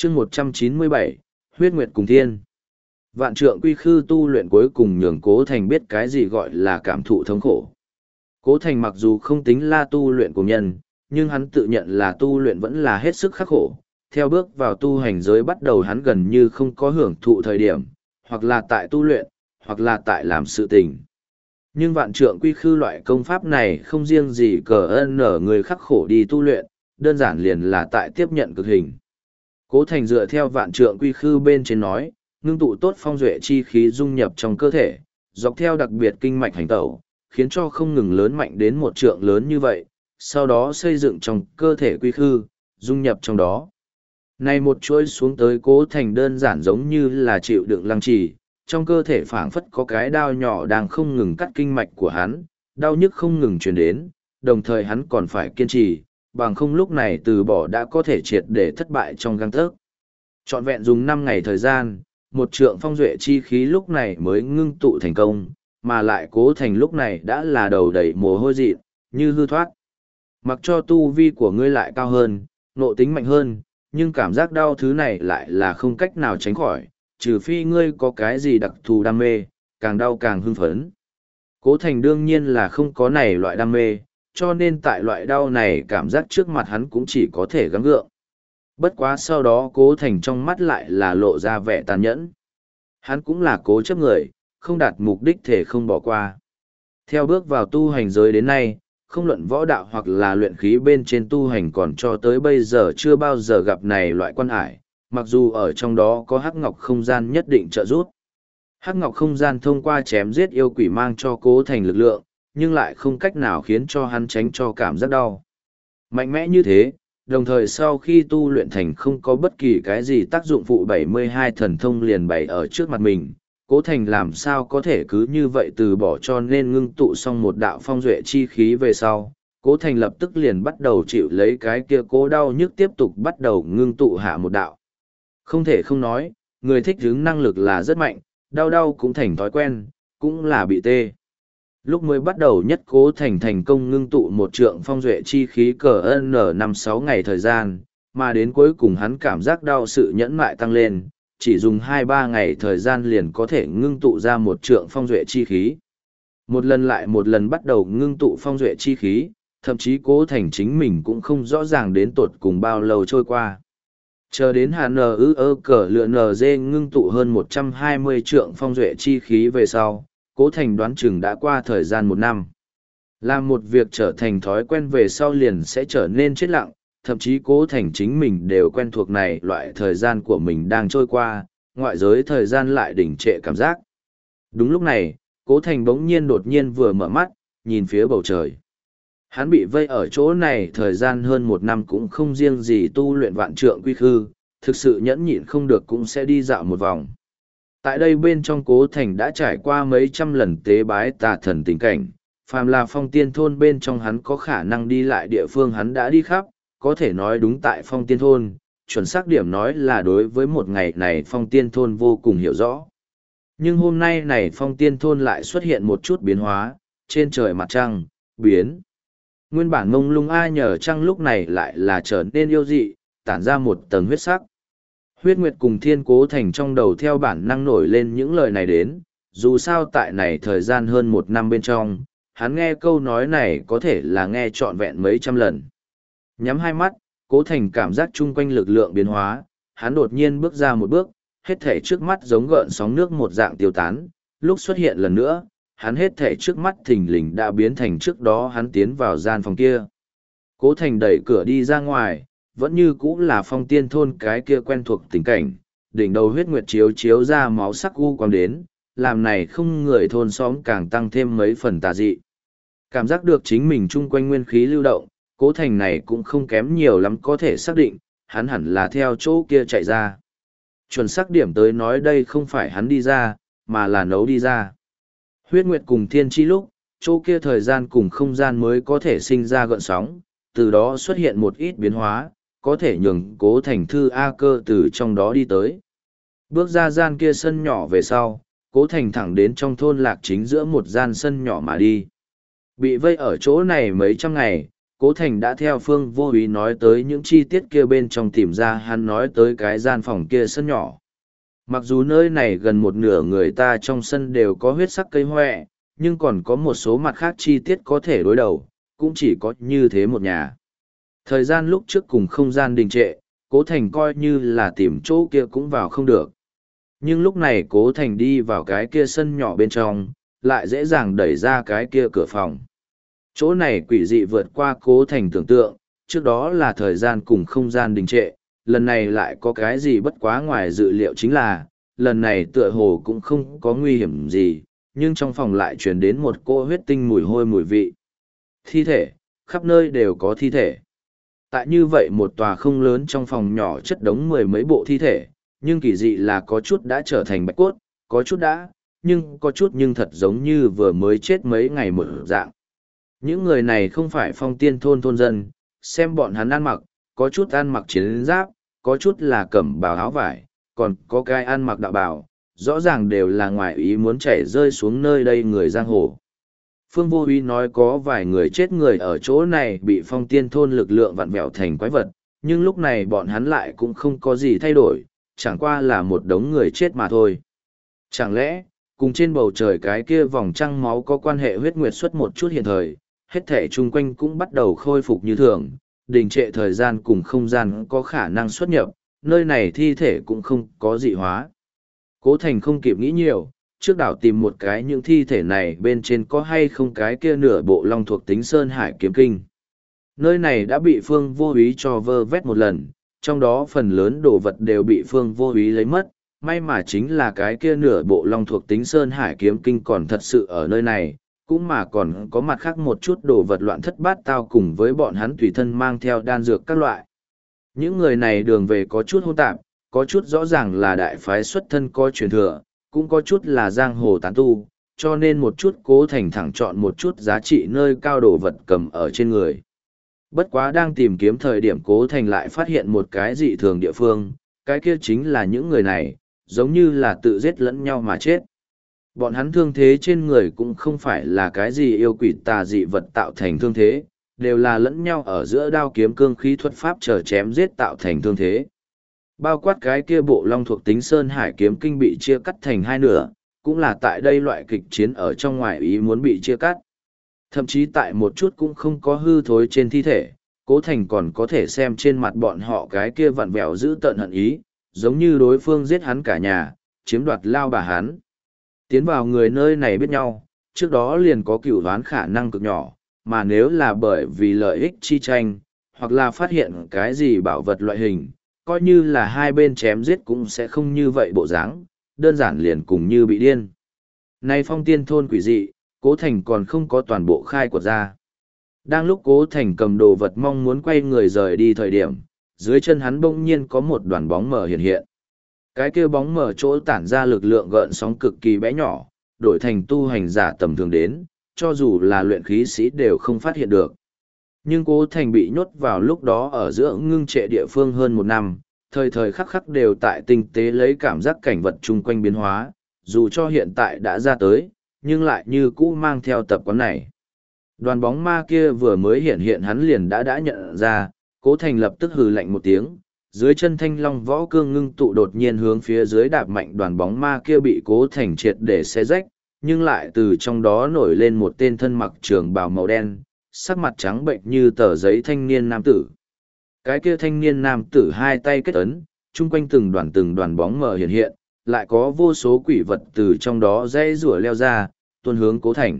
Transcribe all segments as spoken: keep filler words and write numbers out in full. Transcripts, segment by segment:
chương một trăm chín mươi bảy, huyết nguyệt cùng thiên. Vạn trượng quy khư tu luyện cuối cùng nhường Cố Thành biết cái gì gọi là cảm thụ thống khổ. Cố Thành mặc dù không tính là tu luyện của nhân, nhưng hắn tự nhận là tu luyện vẫn là hết sức khắc khổ. Theo bước vào tu hành giới bắt đầu hắn gần như không có hưởng thụ thời điểm, hoặc là tại tu luyện, hoặc là tại làm sự tình. Nhưng vạn trượng quy khư loại công pháp này không riêng gì cờ ơn nở người khắc khổ đi tu luyện, đơn giản liền là tại tiếp nhận cực hình. Cố Thành dựa theo vạn trượng quy khư bên trên nói, ngưng tụ tốt phong duệ chi khí dung nhập trong cơ thể, dọc theo đặc biệt kinh mạch hành tẩu, khiến cho không ngừng lớn mạnh đến một trượng lớn như vậy, sau đó xây dựng trong cơ thể quy khư, dung nhập trong đó. Này một chuỗi xuống tới Cố Thành đơn giản giống như là chịu đựng lăng trì, trong cơ thể phảng phất có cái đao nhỏ đang không ngừng cắt kinh mạch của hắn, đau nhức không ngừng truyền đến, đồng thời hắn còn phải kiên trì, bằng không lúc này từ bỏ đã có thể triệt để thất bại trong gang tấc. Trọn vẹn dùng năm ngày thời gian, một trượng phong duệ chi khí lúc này mới ngưng tụ thành công, mà lại Cố Thành lúc này đã là đầu đầy mồ hôi dị, như hư thoát. Mặc cho tu vi của ngươi lại cao hơn, nộ tính mạnh hơn, nhưng cảm giác đau thứ này lại là không cách nào tránh khỏi, trừ phi ngươi có cái gì đặc thù đam mê, càng đau càng hưng phấn. Cố Thành đương nhiên là không có này loại đam mê, cho nên tại loại đau này cảm giác trước mặt hắn cũng chỉ có thể gắng gượng. Bất quá sau đó Cố Thành trong mắt lại là lộ ra vẻ tàn nhẫn. Hắn cũng là cố chấp người, không đạt mục đích thể không bỏ qua. Theo bước vào tu hành giới đến nay, không luận võ đạo hoặc là luyện khí bên trên tu hành còn cho tới bây giờ chưa bao giờ gặp này loại quan ải, mặc dù ở trong đó có hắc ngọc không gian nhất định trợ giúp. Hắc ngọc không gian thông qua chém giết yêu quỷ mang cho Cố Thành lực lượng, nhưng lại không cách nào khiến cho hắn tránh cho cảm giác đau. Mạnh mẽ như thế, đồng thời sau khi tu luyện thành không có bất kỳ cái gì tác dụng phụ bảy mươi hai thần thông liền bày ở trước mặt mình, Cố Thành làm sao có thể cứ như vậy từ bỏ, cho nên ngưng tụ xong một đạo phong duệ chi khí về sau. Cố Thành lập tức liền bắt đầu chịu lấy cái kia cố đau nhức tiếp tục bắt đầu ngưng tụ hạ một đạo. Không thể không nói, người thích hứng năng lực là rất mạnh, đau đau cũng thành thói quen, cũng là bị tê. Lúc mới bắt đầu nhất Cố Thành thành công ngưng tụ một trượng phong duệ chi khí cờ n năm sáu ngày thời gian, mà đến cuối cùng hắn cảm giác đau sự nhẫn mại tăng lên, chỉ dùng hai ba ngày thời gian liền có thể ngưng tụ ra một trượng phong duệ chi khí. Một lần lại một lần bắt đầu ngưng tụ phong duệ chi khí, thậm chí Cố Thành chính mình cũng không rõ ràng đến tột cùng bao lâu trôi qua. Chờ đến hà nờ ư ơ cờ lựa nờ dê ngưng tụ hơn một trăm hai mươi trượng phong duệ chi khí về sau, Cố Thành đoán chừng đã qua thời gian một năm. Làm một việc trở thành thói quen về sau liền sẽ trở nên chết lặng, thậm chí Cố Thành chính mình đều quen thuộc này loại thời gian của mình đang trôi qua, ngoại giới thời gian lại đỉnh trệ cảm giác. Đúng lúc này, Cố Thành bỗng nhiên đột nhiên vừa mở mắt, nhìn phía bầu trời. Hắn bị vây ở chỗ này thời gian hơn một năm cũng không riêng gì tu luyện vạn trượng quy khư, thực sự nhẫn nhịn không được cũng sẽ đi dạo một vòng. Tại đây bên trong Cố Thành đã trải qua mấy trăm lần tế bái tà thần tình cảnh, phàm là phong tiên thôn bên trong hắn có khả năng đi lại địa phương hắn đã đi khắp, có thể nói đúng tại phong tiên thôn, chuẩn xác điểm nói là đối với một ngày này phong tiên thôn vô cùng hiểu rõ. Nhưng hôm nay này phong tiên thôn lại xuất hiện một chút biến hóa, trên trời mặt trăng, biến. Nguyên bản mông lung ai nhờ trăng lúc này lại là trở nên yêu dị, tản ra một tầng huyết sắc. Huyết nguyệt cùng thiên Cố Thành trong đầu theo bản năng nổi lên những lời này đến, dù sao tại này thời gian hơn một năm bên trong, hắn nghe câu nói này có thể là nghe trọn vẹn mấy trăm lần. Nhắm hai mắt, Cố Thành cảm giác chung quanh lực lượng biến hóa, hắn đột nhiên bước ra một bước, hết thể trước mắt giống gợn sóng nước một dạng tiêu tán, lúc xuất hiện lần nữa, hắn hết thể trước mắt thình lình đã biến thành trước đó hắn tiến vào gian phòng kia. Cố Thành đẩy cửa đi ra ngoài, vẫn như cũ là phong tiên thôn cái kia quen thuộc tình cảnh, đỉnh đầu huyết nguyệt chiếu chiếu ra máu sắc u quang đến, làm này không người thôn xóm càng tăng thêm mấy phần tà dị. Cảm giác được chính mình chung quanh nguyên khí lưu động, Cố Thành này cũng không kém nhiều lắm có thể xác định, hắn hẳn là theo chỗ kia chạy ra. Chuẩn xác điểm tới nói đây không phải hắn đi ra, mà là nấu đi ra. Huyết nguyệt cùng thiên chi lúc, chỗ kia thời gian cùng không gian mới có thể sinh ra gợn sóng, từ đó xuất hiện một ít biến hóa, có thể nhường Cố Thành thư A cơ từ trong đó đi tới. Bước ra gian kia sân nhỏ về sau, Cố Thành thẳng đến trong thôn lạc chính giữa một gian sân nhỏ mà đi. Bị vây ở chỗ này mấy trăm ngày, Cố Thành đã theo Phương Vô Úy nói tới những chi tiết kia bên trong tìm ra hắn nói tới cái gian phòng kia sân nhỏ. Mặc dù nơi này gần một nửa người ta trong sân đều có huyết sắc cây hoẹ, nhưng còn có một số mặt khác chi tiết có thể đối đầu, cũng chỉ có như thế một nhà. Thời gian lúc trước cùng không gian đình trệ, Cố Thành coi như là tìm chỗ kia cũng vào không được. Nhưng lúc này Cố Thành đi vào cái kia sân nhỏ bên trong, lại dễ dàng đẩy ra cái kia cửa phòng. Chỗ này quỷ dị vượt qua Cố Thành tưởng tượng, trước đó là thời gian cùng không gian đình trệ, lần này lại có cái gì bất quá ngoài dự liệu chính là, lần này tựa hồ cũng không có nguy hiểm gì, nhưng trong phòng lại truyền đến một cô huyết tinh mùi hôi mùi vị. Thi thể, khắp nơi đều có thi thể. Tại như vậy một tòa không lớn trong phòng nhỏ chất đống mười mấy bộ thi thể, nhưng kỳ dị là có chút đã trở thành bạch cốt, có chút đã, nhưng có chút nhưng thật giống như vừa mới chết mấy ngày một dạng. Những người này không phải phong tiên thôn thôn dân, xem bọn hắn ăn mặc, có chút ăn mặc chiến giáp, có chút là cẩm bào áo vải, còn có cái ăn mặc đạo bào, rõ ràng đều là ngoài ý muốn chảy rơi xuống nơi đây người giang hồ. Phương Vô Úy nói có vài người chết người ở chỗ này bị phong tiên thôn lực lượng vặn vẹo thành quái vật, nhưng lúc này bọn hắn lại cũng không có gì thay đổi, chẳng qua là một đống người chết mà thôi. Chẳng lẽ, cùng trên bầu trời cái kia vòng trăng máu có quan hệ huyết nguyệt xuất một chút hiện thời, hết thể chung quanh cũng bắt đầu khôi phục như thường, đình trệ thời gian cùng không gian có khả năng xuất nhập, nơi này thi thể cũng không có dị hóa. Cố Thành không kịp nghĩ nhiều, trước đảo tìm một cái những thi thể này bên trên có hay không cái kia nửa bộ long thuộc tính Sơn Hải Kiếm Kinh. Nơi này đã bị Phương Vô Úy cho vơ vét một lần, trong đó phần lớn đồ vật đều bị Phương Vô Úy lấy mất, may mà chính là cái kia nửa bộ long thuộc tính Sơn Hải Kiếm Kinh còn thật sự ở nơi này, cũng mà còn có mặt khác một chút đồ vật loạn thất bát tao cùng với bọn hắn tùy thân mang theo đan dược các loại. Những người này đường về có chút hỗn tạp, có chút rõ ràng là đại phái xuất thân có truyền thừa, cũng có chút là giang hồ tán tu, cho nên một chút Cố Thành thẳng chọn một chút giá trị nơi cao đồ vật cầm ở trên người. Bất quá đang tìm kiếm thời điểm Cố Thành lại phát hiện một cái dị thường địa phương, cái kia chính là những người này, giống như là tự giết lẫn nhau mà chết. Bọn hắn thương thế trên người cũng không phải là cái gì yêu quỷ tà dị vật tạo thành thương thế, đều là lẫn nhau ở giữa đao kiếm cương khí thuật pháp chờ chém giết tạo thành thương thế. Bao quát cái kia bộ long thuộc tính Sơn Hải Kiếm Kinh bị chia cắt thành hai nửa, cũng là tại đây loại kịch chiến ở trong ngoài ý muốn bị chia cắt. Thậm chí tại một chút cũng không có hư thối trên thi thể, Cố Thành còn có thể xem trên mặt bọn họ cái kia vặn vẹo giữ tợn hận ý, giống như đối phương giết hắn cả nhà, chiếm đoạt lao bà hắn. Tiến vào người nơi này biết nhau, trước đó liền có cửu đoán khả năng cực nhỏ, mà nếu là bởi vì lợi ích chi tranh, hoặc là phát hiện cái gì bảo vật loại hình, coi như là hai bên chém giết cũng sẽ không như vậy bộ dáng, đơn giản liền cùng như bị điên. Nay phong tiên thôn quỷ dị, Cố Thành còn không có toàn bộ khai quật ra. Đang lúc Cố Thành cầm đồ vật mong muốn quay người rời đi thời điểm, dưới chân hắn bỗng nhiên có một đoàn bóng mờ hiện hiện. Cái kia bóng mờ chỗ tản ra lực lượng gợn sóng cực kỳ bé nhỏ, đổi thành tu hành giả tầm thường đến, cho dù là luyện khí sĩ đều không phát hiện được. Nhưng Cố Thành bị nhốt vào lúc đó ở giữa ngưng trệ địa phương hơn một năm, thời thời khắc khắc đều tại tinh tế lấy cảm giác cảnh vật chung quanh biến hóa, dù cho hiện tại đã ra tới, nhưng lại như cũ mang theo tập quán này. Đoàn bóng ma kia vừa mới hiện hiện hắn liền đã đã nhận ra, Cố Thành lập tức hừ lạnh một tiếng, dưới chân thanh long võ cương ngưng tụ đột nhiên hướng phía dưới đạp mạnh đoàn bóng ma kia bị Cố Thành triệt để xé rách, nhưng lại từ trong đó nổi lên một tên thân mặc trường bào màu đen, sắc mặt trắng bệnh như tờ giấy thanh niên nam tử. Cái kia thanh niên nam tử hai tay kết ấn, chung quanh từng đoàn từng đoàn bóng mờ hiện hiện, lại có vô số quỷ vật từ trong đó dây rủa leo ra, tuôn hướng Cố Thành.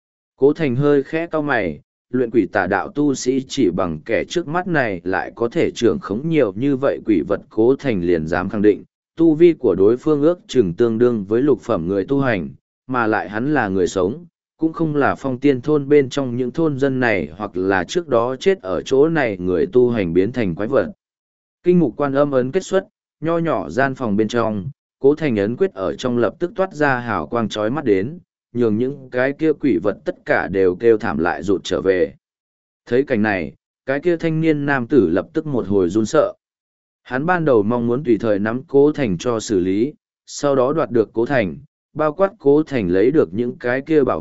Cố Thành hơi khẽ cau mày, luyện quỷ tà đạo tu sĩ chỉ bằng kẻ trước mắt này lại có thể trưởng khống nhiều như vậy quỷ vật. Cố Thành liền dám khẳng định, tu vi của đối phương ước chừng tương đương với lục phẩm người tu hành, mà lại hắn là người sống, cũng không là phong tiên thôn bên trong những thôn dân này hoặc là trước đó chết ở chỗ này người tu hành biến thành quái vật. Kinh mục quan âm ấn kết xuất, nho nhỏ gian phòng bên trong, Cố Thành ấn quyết ở trong lập tức toát ra hào quang chói mắt đến, nhường những cái kia quỷ vật tất cả đều kêu thảm lại rụt trở về. Thấy cảnh này, cái kia thanh niên nam tử lập tức một hồi run sợ. Hắn ban đầu mong muốn tùy thời nắm Cố Thành cho xử lý, sau đó đoạt được Cố Thành, bao quát Cố Thành lấy được những cái kia bảo vật,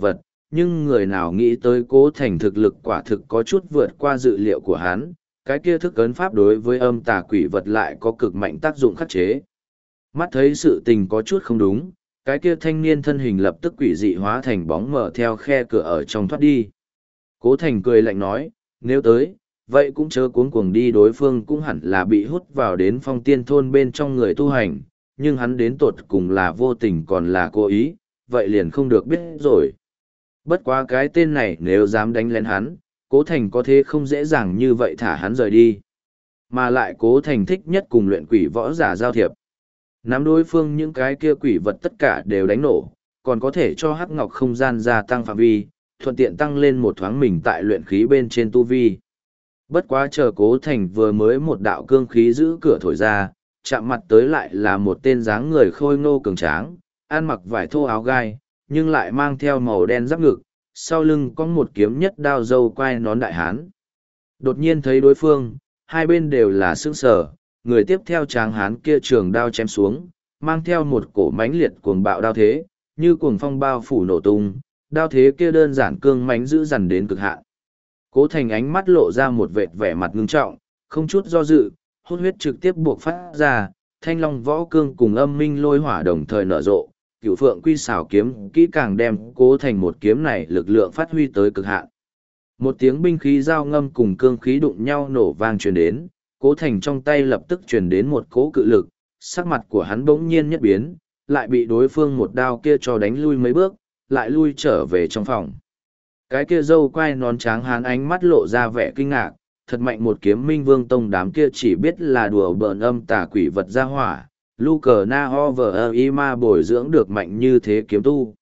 nhưng người nào nghĩ tới Cố Thành thực lực quả thực có chút vượt qua dự liệu của hắn, cái kia thức ấn pháp đối với âm tà quỷ vật lại có cực mạnh tác dụng khắc chế. Mắt thấy sự tình có chút không đúng, cái kia thanh niên thân hình lập tức quỷ dị hóa thành bóng mở theo khe cửa ở trong thoát đi. Cố Thành cười lạnh nói, nếu tới, vậy cũng chớ cuống cuồng đi, đối phương cũng hẳn là bị hút vào đến phong tiên thôn bên trong người tu hành, nhưng hắn đến tột cùng là vô tình còn là cố ý, vậy liền không được biết rồi. Bất quá cái tên này nếu dám đánh lên hắn, Cố Thành có thế không dễ dàng như vậy thả hắn rời đi. Mà lại Cố Thành thích nhất cùng luyện quỷ võ giả giao thiệp. Nắm đối phương những cái kia quỷ vật tất cả đều đánh nổ, còn có thể cho hắc ngọc không gian gia tăng phạm vi, thuận tiện tăng lên một thoáng mình tại luyện khí bên trên tu vi. Bất quá chờ Cố Thành vừa mới một đạo cương khí giữ cửa thổi ra, chạm mặt tới lại là một tên dáng người khôi ngô cường tráng, ăn mặc vải thô áo gai, nhưng lại mang theo màu đen giáp ngực, sau lưng có một kiếm nhất đao dâu quai nón đại hán. Đột nhiên thấy đối phương, hai bên đều là sững sờ, người tiếp theo tráng hán kia trường đao chém xuống, mang theo một cổ mãnh liệt cuồng bạo đao thế, như cuồng phong bao phủ nổ tung, đao thế kia đơn giản cương mãnh dữ dằn đến cực hạn. Cố Thành ánh mắt lộ ra một vệt vẻ mặt ngưng trọng, không chút do dự, hút huyết trực tiếp buộc phát ra, thanh long võ cương cùng âm minh lôi hỏa đồng thời nở rộ, cửu phượng quy xảo kiếm kỹ càng đem Cố Thành một kiếm này lực lượng phát huy tới cực hạn. Một tiếng binh khí giao ngâm cùng cương khí đụng nhau nổ vang truyền đến, Cố Thành trong tay lập tức truyền đến một cỗ cự lực, sắc mặt của hắn bỗng nhiên nhất biến, lại bị đối phương một đao kia cho đánh lui mấy bước, lại lui trở về trong phòng. Cái kia dâu quai nón tráng hán ánh mắt lộ ra vẻ kinh ngạc, thật mạnh một kiếm Minh Vương Tông đám kia chỉ biết là đùa bỡn âm tà quỷ vật ra hỏa, lu cờ na ho vờ ơ y ma bồi dưỡng được mạnh như thế kiếm tu.